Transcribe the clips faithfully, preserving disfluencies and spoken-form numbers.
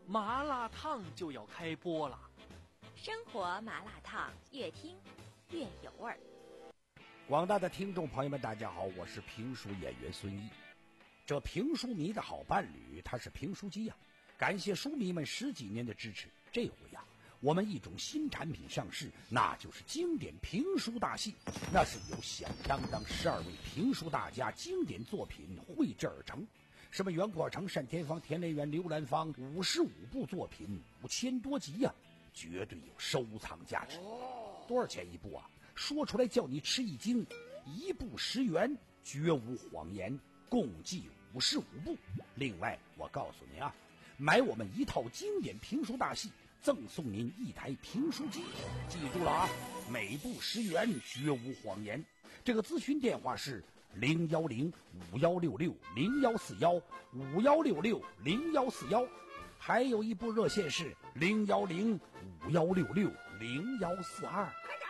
麻辣烫就要开播了。 生活麻辣烫，越听越有味儿。 广大的听众朋友们，大家好，我是评书演员孙一。这评书迷的好伴侣，他是评书机呀、啊！感谢书迷们十几年的支持。这回呀、啊，我们一种新产品上市，那就是经典评书大戏。那是由响当当十二位评书大家经典作品绘制而成。什么袁阔成、单田芳、田连元、刘兰芳，五十五部作品，五千多集呀、啊，绝对有收藏价值。多少钱一部啊？说出来叫你吃一惊，一部十元，绝无谎言，共计五十五部。另外，我告诉您啊，买我们一套经典评书大戏，赠送您一台评书机。记住了啊，每部十元，绝无谎言。这个咨询电话是零幺零五幺六六零幺四幺五幺六六零幺四幺，还有一部热线是零幺零五幺六六零幺四二。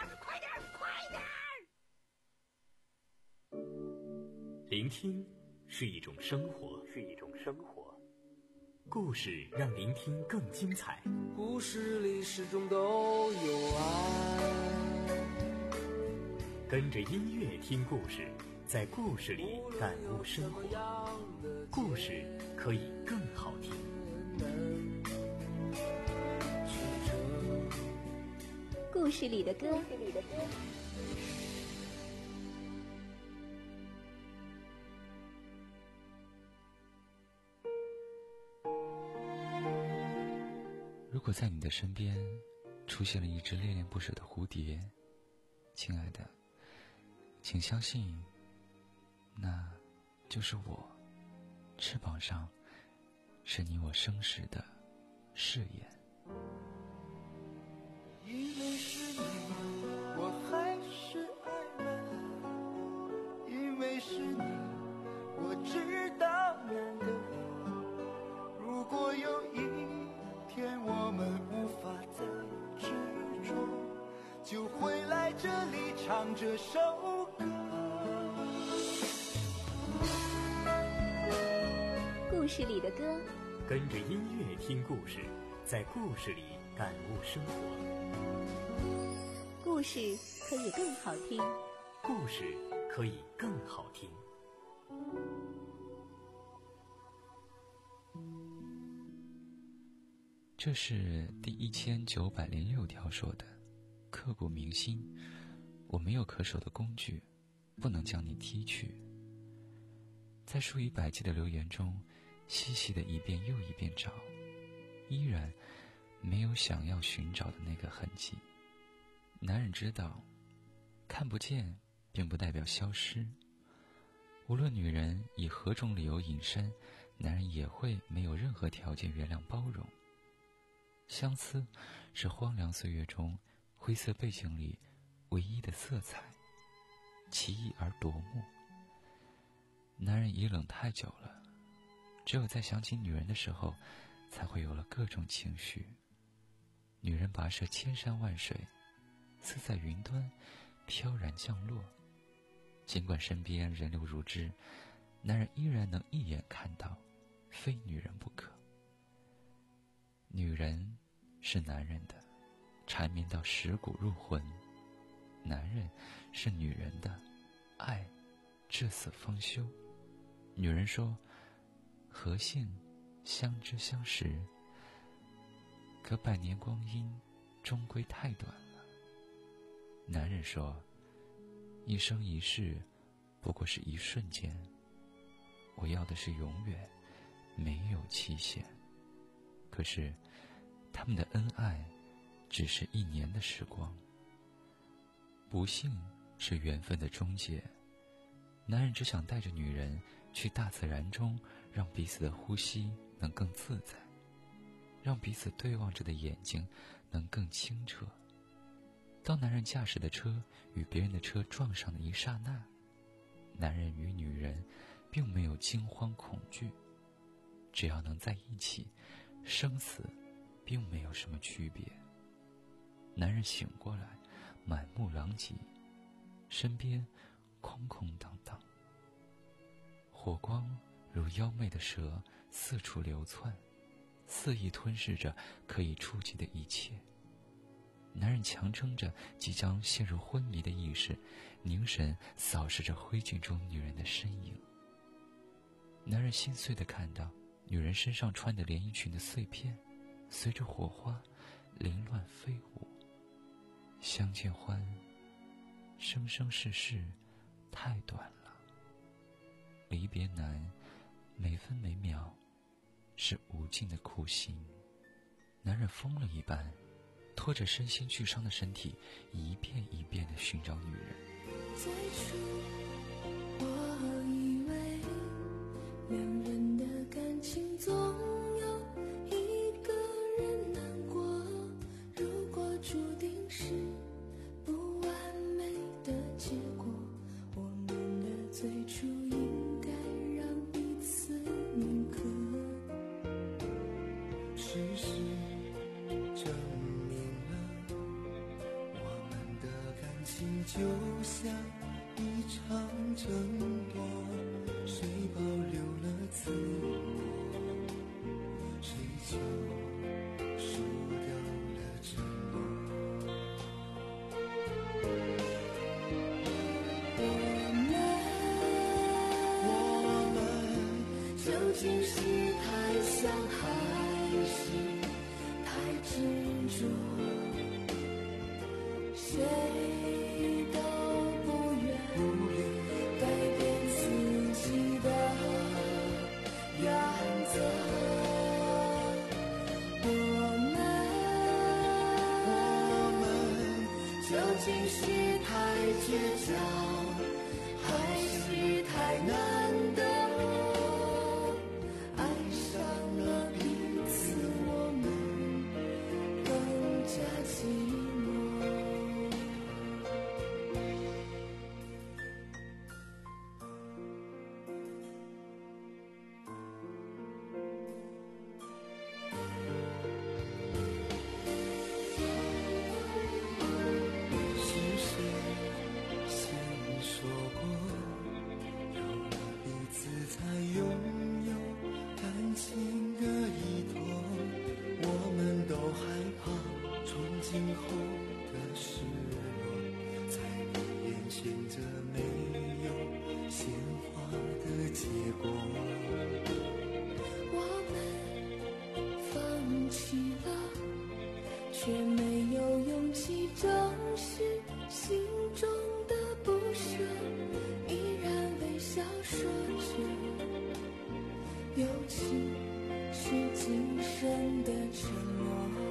聆听是一种生活，是一种生活。故事让聆听更精彩。 故事里始终都有爱。 跟着音乐听故事，在故事里感悟生活。故事可以更好听。 故事里的歌。故事里的歌。 如果在你的身边出现了一只恋恋不舍的蝴蝶，亲爱的，请相信，那就是我，翅膀上是你我生时的誓言。 因为是你，我还是爱了；因为是你，我知道难得。如果有一天我们无法再执着，就回来这里唱这首歌。 故事里的歌， 跟着音乐听故事，在故事里感悟生活。 故事可以更好听， 故事可以更好听。 这是第一千九百零六条说的，刻骨铭心。我没有可手的工具，不能将你踢去。在数以百计的留言中，细细的一遍又一遍找，依然没有想要寻找的那个痕迹。男人知道，看不见并不代表消失。无论女人以何种理由隐身，男人也会没有任何条件原谅包容。相思是荒凉岁月中灰色背景里唯一的色彩，奇异而夺目。男人已冷太久了，只有在想起女人的时候，才会有了各种情绪。女人跋涉千山万水，似在云端飘然降落。尽管身边人流如织，男人依然能一眼看到，非女人不可。女人是男人的，缠绵到蚀骨入魂；男人是女人的，爱至死方休。女人说，何幸相知相识，可百年光阴终归太短了。男人说，一生一世不过是一瞬间，我要的是永远，没有期限。可是他们的恩爱只是一年的时光。不幸是缘分的终结，男人只想带着女人去大自然中，让彼此的呼吸能更自在，让彼此对望着的眼睛能更清澈。当男人驾驶的车与别人的车撞上的一刹那，男人与女人并没有惊慌恐惧，只要能在一起，生死并没有什么区别。男人醒过来，满目狼藉，身边空空荡荡，火光如妖媚的蛇四处流窜， 肆意吞噬着可以触及的一切。男人强撑着即将陷入昏迷的意识，凝神扫视着灰烬中女人的身影。男人心碎地看到女人身上穿的连衣裙的碎片随着火花凌乱飞舞。相见欢，生生世世太短了，离别难，每分每秒是无尽的苦心。男人疯了一般，拖着身心俱伤的身体，一遍一遍地寻找女人。 最初我以为两人的感情总有一个人难过，如果注定是不完美的结果，我们的最初应该让彼此铭刻。事实证明了，我们的感情就像一场争夺，谁保留了自我，谁就输掉了承诺。我们，我们究竟是太想还是太执着？谁都不愿改变自己的原则。我们，我们究竟是太倔强，还是太难得？爱上了彼此，我们更加寂寞。是谁先说过，有了彼此才拥有感情的依托？我们都害怕从今后的失落，才不眼前这没有鲜花的结果。我们放弃了，却没有勇气正视心中的不舍，依然微笑说着，友情是今生的承诺。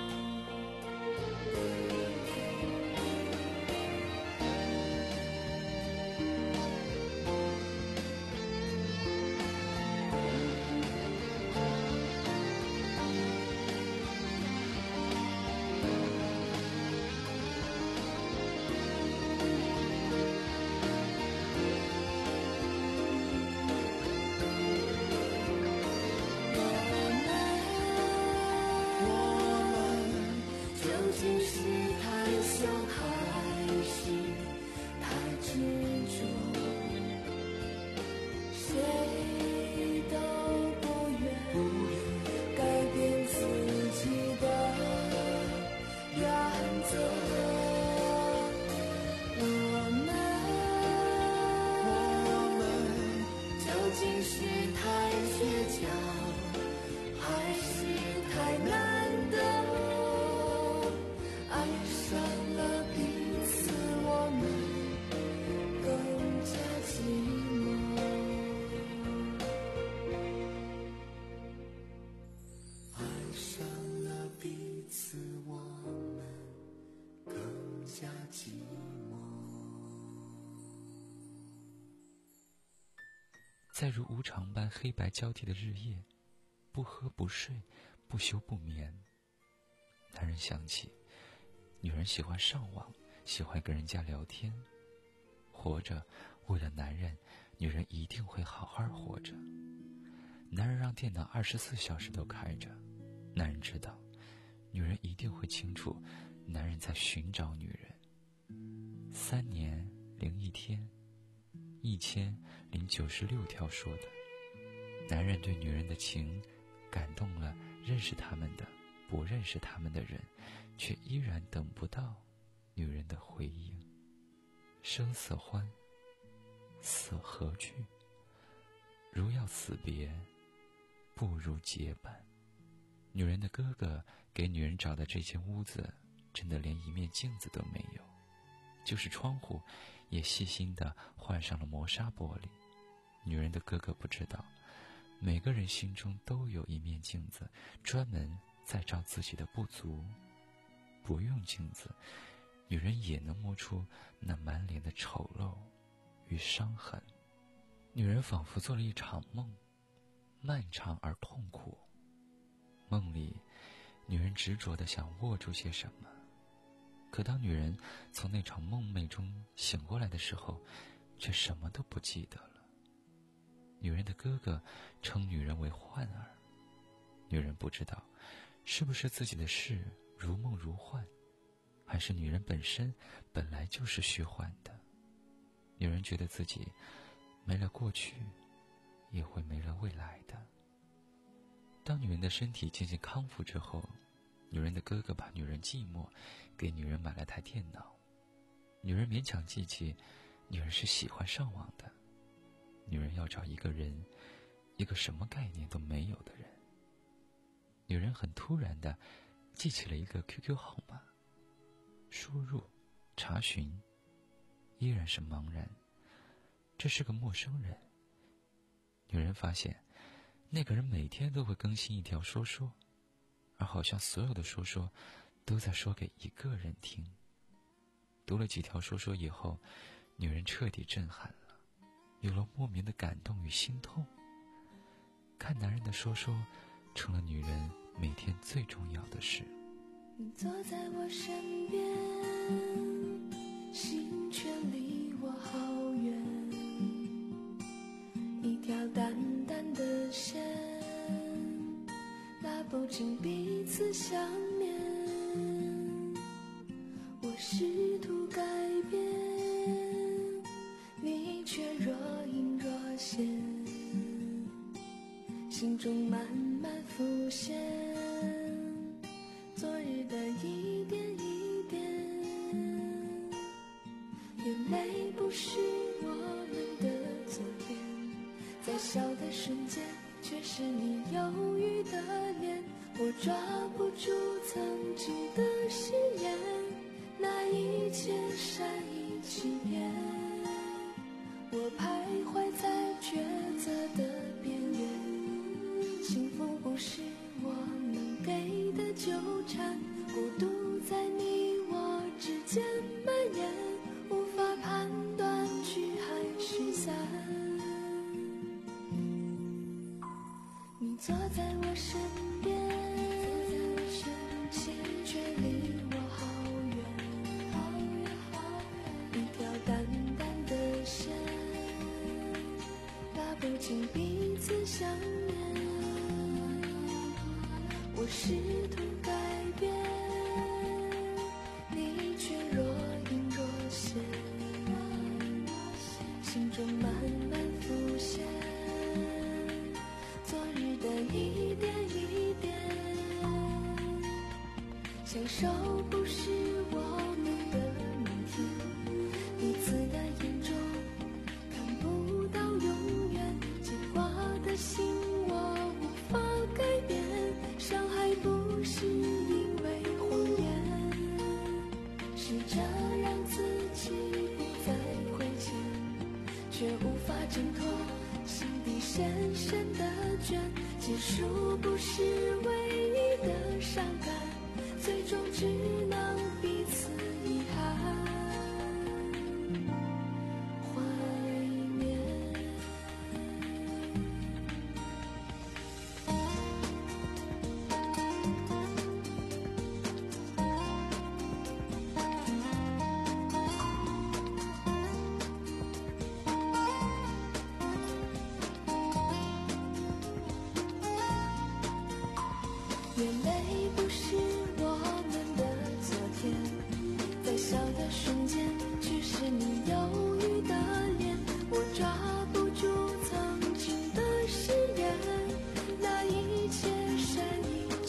再如无常般黑白交替的日夜，不喝不睡，不休不眠。男人想起，女人喜欢上网，喜欢跟人家聊天。活着，为了男人，女人一定会好好活着。男人让电脑二十四小时都开着，男人知道，女人一定会清楚，男人在寻找女人。三年零一天，一千零九十六条说的，男人对女人的情感动了认识他们的、不认识他们的人，却依然等不到女人的回应。生死欢，死何惧？如要死别，不如结伴。女人的哥哥给女人找的这间屋子，真的连一面镜子都没有，就是窗户也细心地换上了磨砂玻璃。女人的哥哥不知道，每个人心中都有一面镜子，专门在照自己的不足。不用镜子，女人也能摸出那满脸的丑陋与伤痕。女人仿佛做了一场梦，漫长而痛苦。梦里，女人执着地想握住些什么，可当女人从那场梦寐中醒过来的时候，却什么都不记得了。女人的哥哥称女人为幻儿，女人不知道是不是自己的事如梦如幻，还是女人本身本来就是虚幻的。女人觉得自己没了过去，也会没了未来的。当女人的身体渐渐康复之后，女人的哥哥把女人寂寞，给女人买了台电脑。女人勉强记起，女人是喜欢上网的。女人要找一个人，一个什么概念都没有的人。女人很突然地记起了一个 Q Q 号码，输入查询，依然是茫然，这是个陌生人。女人发现那个人每天都会更新一条说说，而好像所有的说说都在说给一个人听。读了几条说说以后，女人彻底震撼了，有了莫名的感动与心痛。看男人的说说成了女人每天最重要的事。 你坐在我身边，心却离我好远，一条淡淡的线，拉不进彼此想念。我试图改变，你却若隐若现，心中慢慢浮现昨日的一点一点。眼泪不是我们的昨天，在笑的瞬间却是你忧郁的脸。我抓不住曾经的誓言，那一切善意欺骗。我徘徊在抉择的边缘，幸福不是我能给的纠缠，孤独在你我之间蔓延，无法判断聚还是散。你坐在我身边，心却离我好远，一条淡淡的线，拉不进彼此想念。我试图改变，你却若隐若现，心中慢慢浮现昨日的一点一点。相守不是我们的明天，彼此的眼中看不到永远，牵挂的心我无法改变，伤害不是因为谎言，试着让自己不再亏欠，却无法挣脱心底深深的倦。结束不是唯一的伤感，最终只能彼此遗憾怀念。眼泪不是我们的昨天，在笑的瞬间却是你忧郁的脸。我抓不住曾经的誓言，那一切善意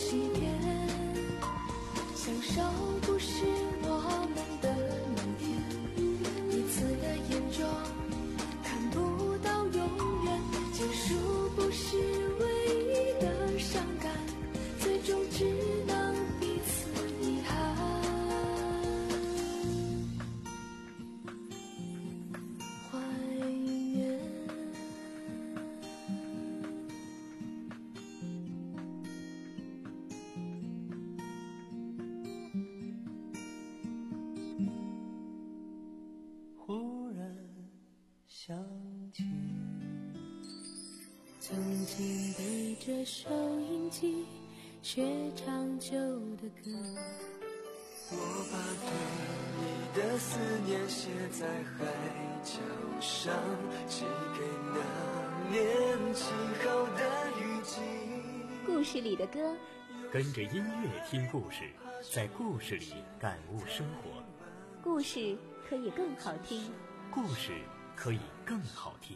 曾经对着收音机学唱旧的歌， 我把对你的思念写在海角上，寄给那年起好的雨季。 故事里的歌， 跟着音乐听故事，在故事里感悟生活。 故事可以更好听， 故事可以更好听。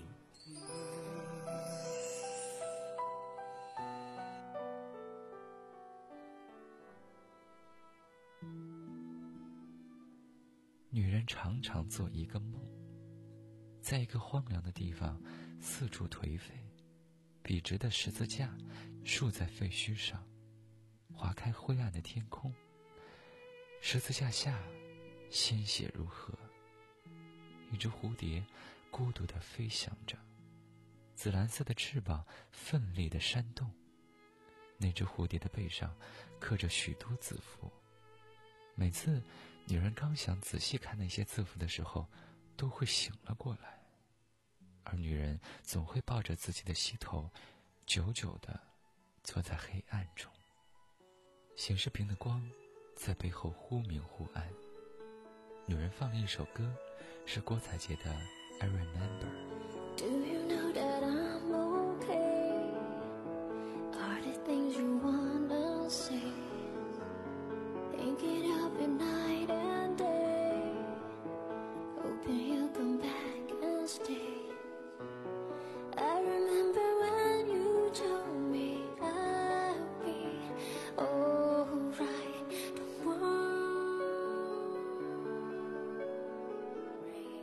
女人常常做一个梦，在一个荒凉的地方，四处颓废，笔直的十字架竖在废墟上，划开灰暗的天空。十字架下，鲜血如河，一只蝴蝶孤独地飞翔着，紫蓝色的翅膀奋力地扇动。那只蝴蝶的背上刻着许多字符，每次女人刚想仔细看那些字符的时候，都会醒了过来，而女人总会抱着自己的膝头，久久地坐在黑暗中。显示屏的光在背后忽明忽暗。女人放了一首歌，是郭采洁的 I Remember。 Do you know that I'm okay? Are there things you wanna say? Thinking of you night and day, hoping you'll come back and stay. I remember when you told me I'll be alright. Don't worry.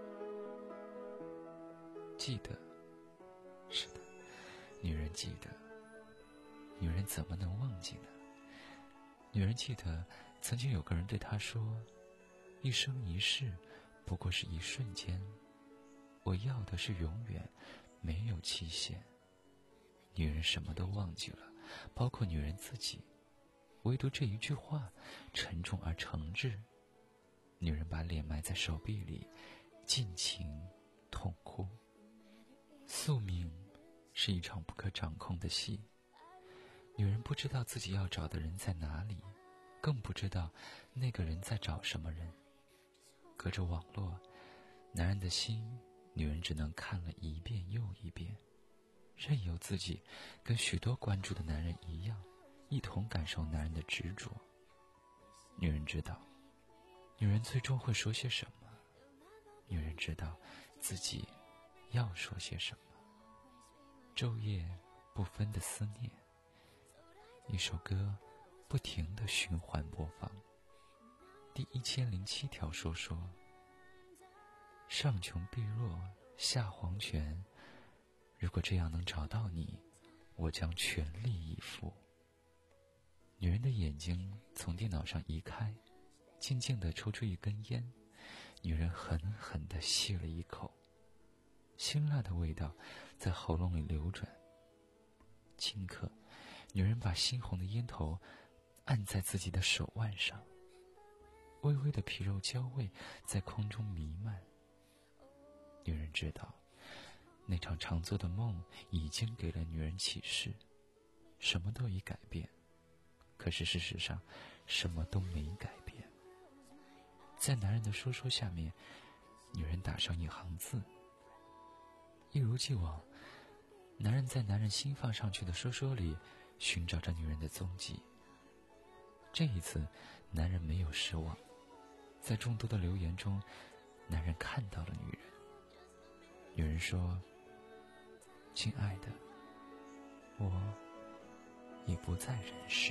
记得，是的，女人记得。女人怎么能忘记呢？女人记得曾经有个人对她说，一生一世不过是一瞬间，我要的是永远，没有期限。女人什么都忘记了，包括女人自己，唯独这一句话沉重而诚挚。女人把脸埋在手臂里，尽情痛哭。宿命是一场不可掌控的戏，女人不知道自己要找的人在哪里，更不知道那个人在找什么人。隔着网络，男人的心，女人只能看了一遍又一遍，任由自己跟许多关注的男人一样，一同感受男人的执着。女人知道，女人最终会说些什么，女人知道自己要说些什么。昼夜不分的思念，一首歌不停地循环播放。第一千零七条说说，上穷碧落下黄泉，如果这样能找到你，我将全力以赴。女人的眼睛从电脑上移开，静静地抽出一根烟，女人狠狠地吸了一口，辛辣的味道在喉咙里流转。顷刻，女人把猩红的烟头按在自己的手腕上，微微的皮肉焦味在空中弥漫。女人知道，那场常做的梦已经给了女人启示，什么都已改变，可是事实上什么都没改变。在男人的说说下面，女人打上一行字。一如既往，男人在男人新放上去的说说里寻找着女人的踪迹。这一次，男人没有失望，在众多的留言中，男人看到了女人。女人说：“亲爱的，我已不在人世。”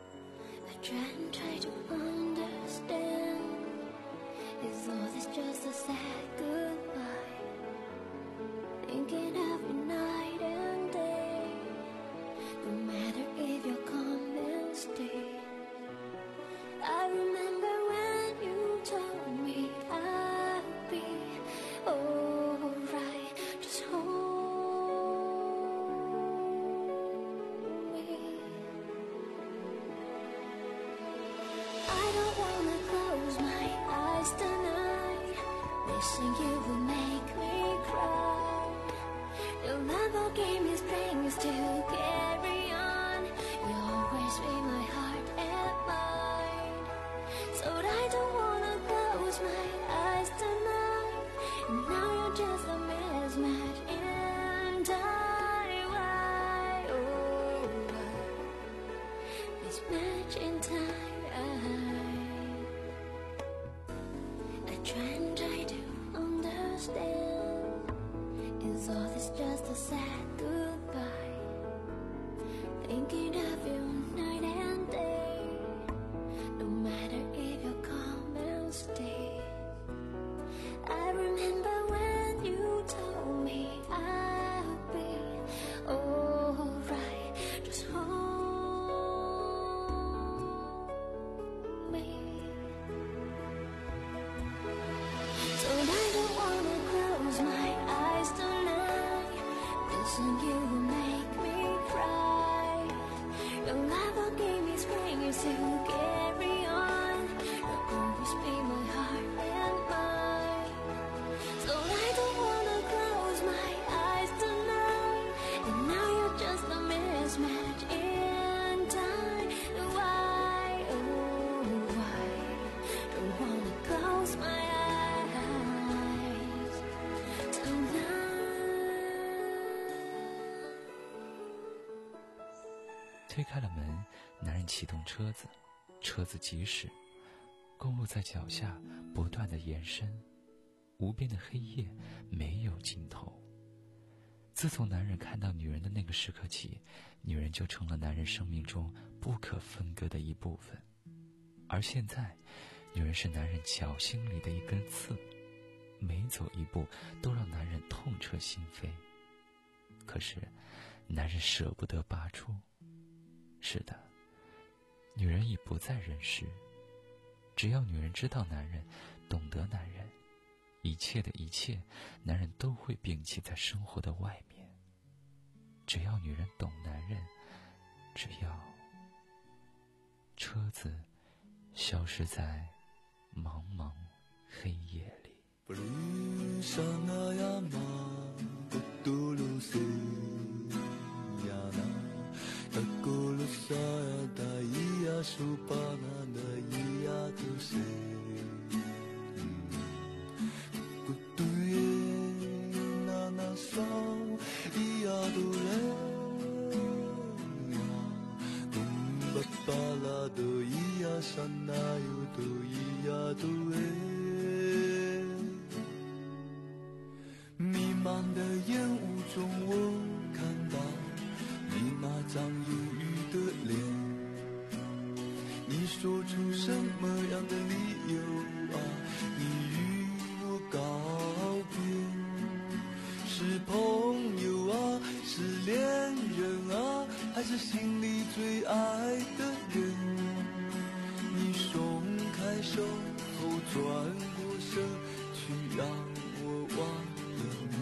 I try and try to understand. Is all this just a sad goodbye? Thinking of you night and day. No matter if you'll come and stay. I remember when you told me I'll be alright. Just hold me. I don't wanna close my eyes tonight, wishing you would make me cry. Your love all gave me strength still carry on. You always be my heart and mind. So I don't wanna close my eyes tonight. And now you're just a mismatch in time. Why, oh, why? Mismatch in time. I try and try to understand. Is all this just a sad goodbye? Thinking of you night and day. No matter if you come and stay. I remember when you told me I'll be alright. Just hold me. So I don't wanna close my eyes tonight. Missing you will make me cry. Your love will give me spring, you still carry on. You'll always be my heart and mind. So I don't wanna close my eyes tonight. And now you're just a mismatch in time. Why, oh why? Don't wanna close my eyes tonight. 推开了门，男人启动车子，车子疾驶，公路在脚下不断的延伸，无边的黑夜没有尽头。自从男人看到女人的那个时刻起，女人就成了男人生命中不可分割的一部分。而现在，女人是男人脚心里的一根刺，每走一步都让男人痛彻心扉。可是，男人舍不得拔出。是的，女人已不在人世。只要女人知道男人，懂得男人，一切的一切，男人都会摒弃在生活的外面。只要女人懂男人，只要车子消失在茫茫黑夜里。 Takulu saya daya supana daya tu se Kutuye nana sao iya tu le Kumbapala do iya sanayu do iya tu e 弥漫的烟雾中我看到你那张忧郁的脸，你说出什么样的理由啊？你与我告别，是朋友啊，是恋人啊，还是心里最爱的人？你松开手后转过身去，让我忘了你。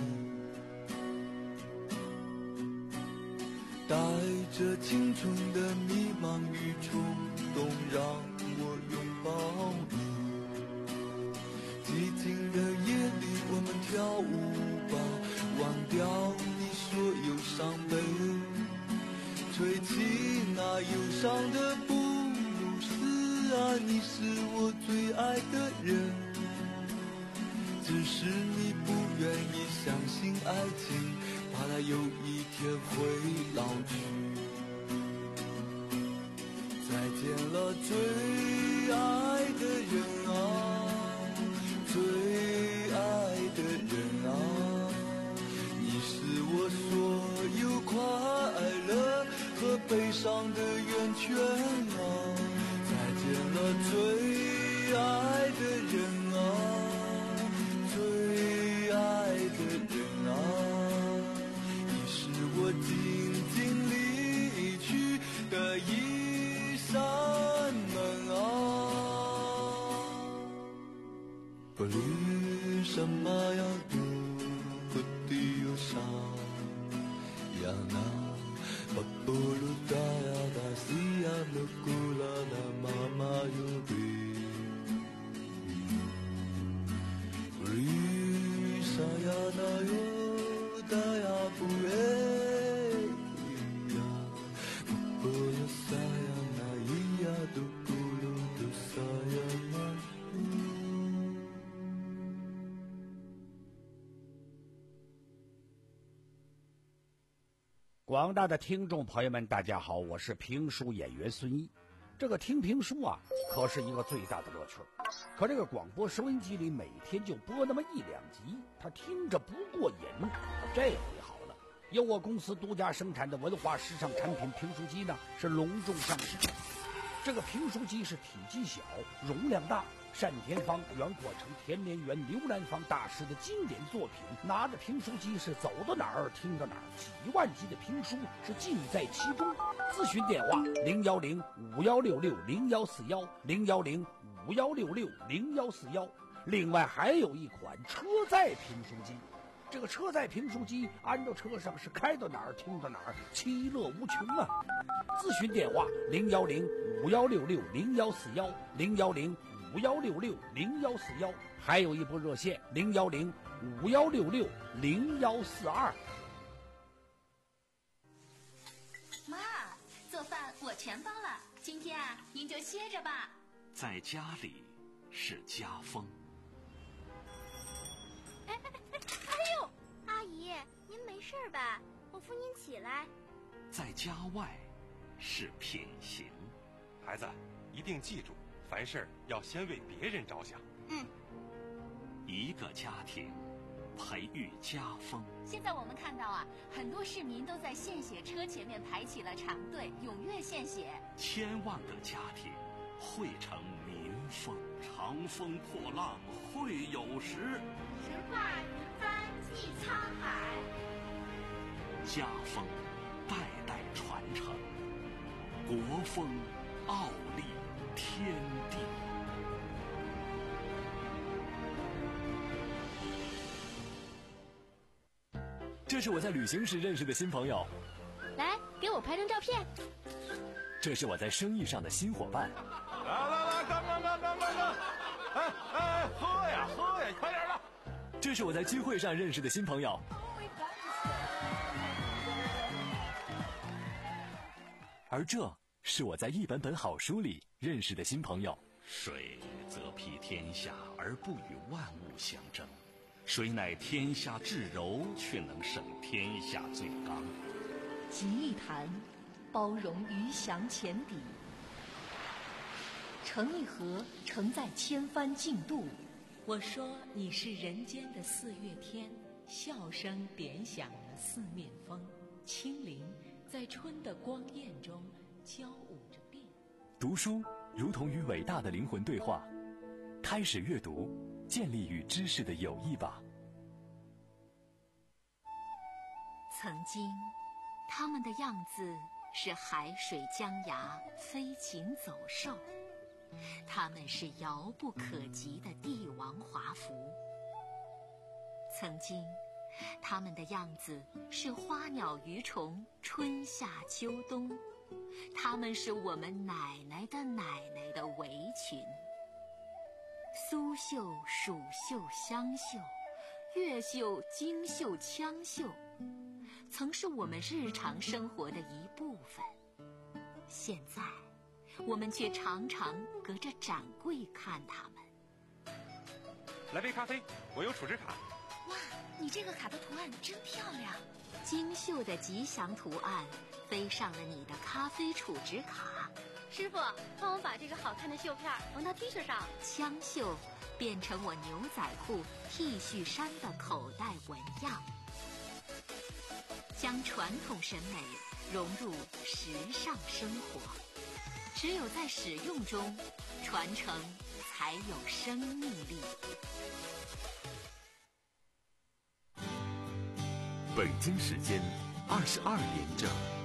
带着青春的迷茫与冲动，让我拥抱你。寂静的夜里，我们跳舞吧，忘掉你所有伤悲，吹起那忧伤的布鲁斯啊，你是我最爱的人，只是你不愿意相信爱情，怕它有一天会老去。再见了最爱的人啊，最爱的人啊，你是我所有快乐和悲伤的源泉啊。再见了最爱的人啊，最爱的人啊，我静静离去的一扇门啊，不论什么样的不地忧伤呀那不不鲁达呀达西呀鲁古拉达妈妈有比不论啥呀那有达呀不哎呀广大的听众朋友们，大家好，我是评书演员孙一。这个听评书啊，可是一个最大的乐趣。可这个广播收音机里每天就播那么一两集，他听着不过瘾。这回好了，由我公司独家生产的文化时尚产品评书机呢，是隆重上市。这个评书机是体积小，容量大，单田芳、袁阔成、田连元、刘兰芳大师的经典作品，拿着评书机是走到哪儿听到哪儿，几万集的评书是尽在其中。咨询电话零幺零五幺六六零幺四幺零幺零五幺六六零幺四幺。另外还有一款车载评书机，这个车载评书机安到车上是开到哪儿听到哪儿，其乐无穷啊！咨询电话零幺零五幺六六零幺四幺零幺零五幺六六零幺四幺，还有一部热线零幺零五幺六六零幺四二。 妈，做饭我全包了，今天啊，您就歇着吧。 在家里是家风。 哎哎哎哎呦，阿姨，您没事吧？我扶您起来。 在家外是品行。 孩子，一定记住，凡事要先为别人着想。 嗯。 一个家庭培育家风。 现在我们看到啊，很多市民都在献血车前面排起了长队，踊跃献血。 千万个家庭汇成民风。长风破浪会有时， 神话云帆济沧海。 家风代代传承，国风傲立天地。 这是我在旅行时认识的新朋友， 来，给我拍张照片。 这是我在生意上的新伙伴。 来来来，干干干干干干！哎哎，喝呀喝呀，快点的！ 这是我在聚会上认识的新朋友。而这是我在一本本好书里认识的新朋友。 水则披天下而不与万物相争，水乃天下至柔，却能胜天下最刚。 集一坛，包容鱼翔浅底；盛一盒，承载千帆竞渡。 我说你是人间的四月天，笑声点响了四面风，清灵在春的光艳中交舞着变。 读书如同与伟大的灵魂对话，开始阅读，建立与知识的友谊吧。 曾经，他们的样子是海水江崖，飞禽走兽；他们是遥不可及的帝王华服。曾经，他们的样子是花鸟鱼虫，春夏秋冬；他们是我们奶奶的奶奶的围裙。苏绣、蜀绣、湘绣，越绣、京绣、羌绣，曾是我们日常生活的一部分。现在，我们却常常隔着展柜看他们。 来杯咖啡，我有储值卡。 哇，你这个卡的图案真漂亮！ 精绣的吉祥图案飞上了你的咖啡储值卡。 师傅，帮我把这个好看的绣片缝到 T 恤上。 枪绣变成我牛仔裤、T 恤衫的口袋纹样，将传统审美融入时尚生活。只有在使用中，传承才有生命力。 北京时间二十二点整。